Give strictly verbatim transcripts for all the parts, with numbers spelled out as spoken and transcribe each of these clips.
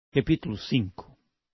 Capítulo cinco.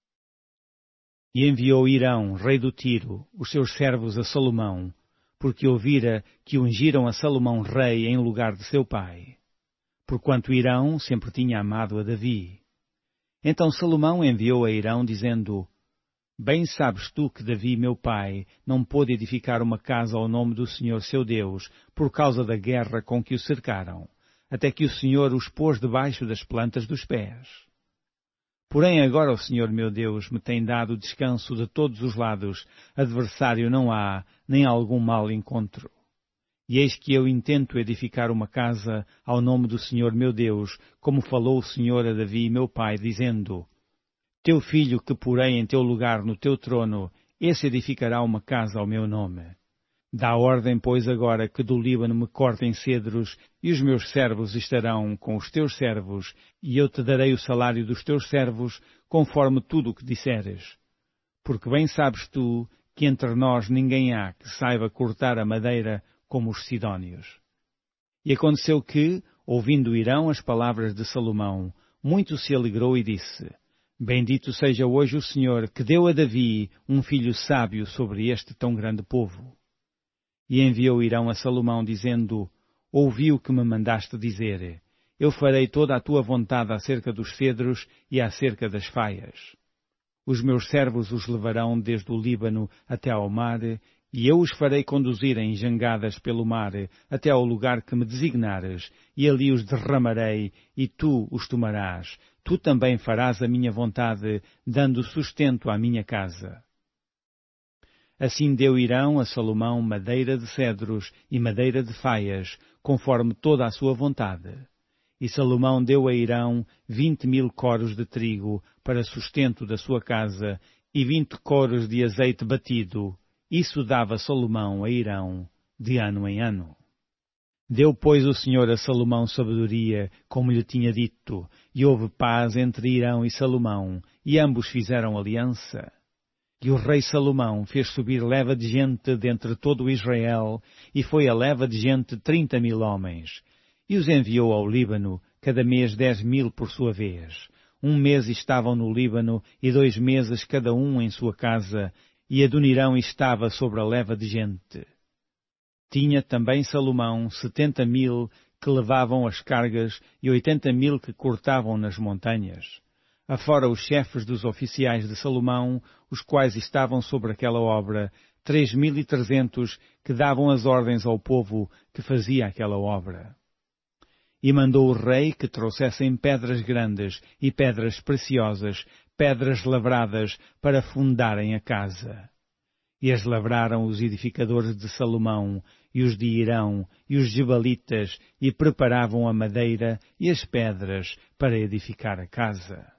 E enviou Hirão, rei do Tiro, os seus servos a Salomão, porque ouvira que ungiram a Salomão rei em lugar de seu pai, porquanto Hirão sempre tinha amado a Davi. Então Salomão enviou a Hirão, dizendo: Bem sabes tu que Davi, meu pai, não pôde edificar uma casa ao nome do Senhor seu Deus, por causa da guerra com que o cercaram, até que o Senhor os pôs debaixo das plantas dos pés. Porém agora o Senhor meu Deus me tem dado descanso de todos os lados, adversário não há, nem algum mal encontro. E eis que eu intento edificar uma casa ao nome do Senhor meu Deus, como falou o Senhor a Davi meu pai, dizendo: Teu filho que porei em teu lugar no teu trono, esse edificará uma casa ao meu nome. Dá ordem, pois, agora que do Líbano me cortem cedros, e os meus servos estarão com os teus servos, e eu te darei o salário dos teus servos, conforme tudo o que disseres. Porque bem sabes tu que entre nós ninguém há que saiba cortar a madeira como os sidónios. E aconteceu que, ouvindo Hirão as palavras de Salomão, muito se alegrou e disse: Bendito seja hoje o Senhor, que deu a Davi um filho sábio sobre este tão grande povo. E enviou Hirão a Salomão, dizendo: Ouvi o que me mandaste dizer. Eu farei toda a tua vontade acerca dos cedros e acerca das faias. Os meus servos os levarão desde o Líbano até ao mar, e eu os farei conduzir em jangadas pelo mar até ao lugar que me designares, e ali os derramarei, e tu os tomarás. Tu também farás a minha vontade, dando sustento à minha casa. Assim deu Hirão a Salomão madeira de cedros e madeira de faias, conforme toda a sua vontade. E Salomão deu a Hirão vinte mil coros de trigo para sustento da sua casa e vinte coros de azeite batido. Isso dava Salomão a Hirão de ano em ano. Deu, pois, o Senhor a Salomão sabedoria, como lhe tinha dito, e houve paz entre Hirão e Salomão, e ambos fizeram aliança. E o rei Salomão fez subir leva de gente dentre todo o Israel, e foi a leva de gente trinta mil homens. E os enviou ao Líbano, cada mês dez mil por sua vez. Um mês estavam no Líbano, e dois meses cada um em sua casa, e Adonirão estava sobre a leva de gente. Tinha também Salomão setenta mil que levavam as cargas, e oitenta mil que cortavam nas montanhas. Afora os chefes dos oficiais de Salomão, os quais estavam sobre aquela obra, três mil e trezentos que davam as ordens ao povo que fazia aquela obra. E mandou o rei que trouxessem pedras grandes e pedras preciosas, pedras lavradas, para fundarem a casa. E as lavraram os edificadores de Salomão, e os de Hirão, e os gebalitas, e preparavam a madeira e as pedras para edificar a casa.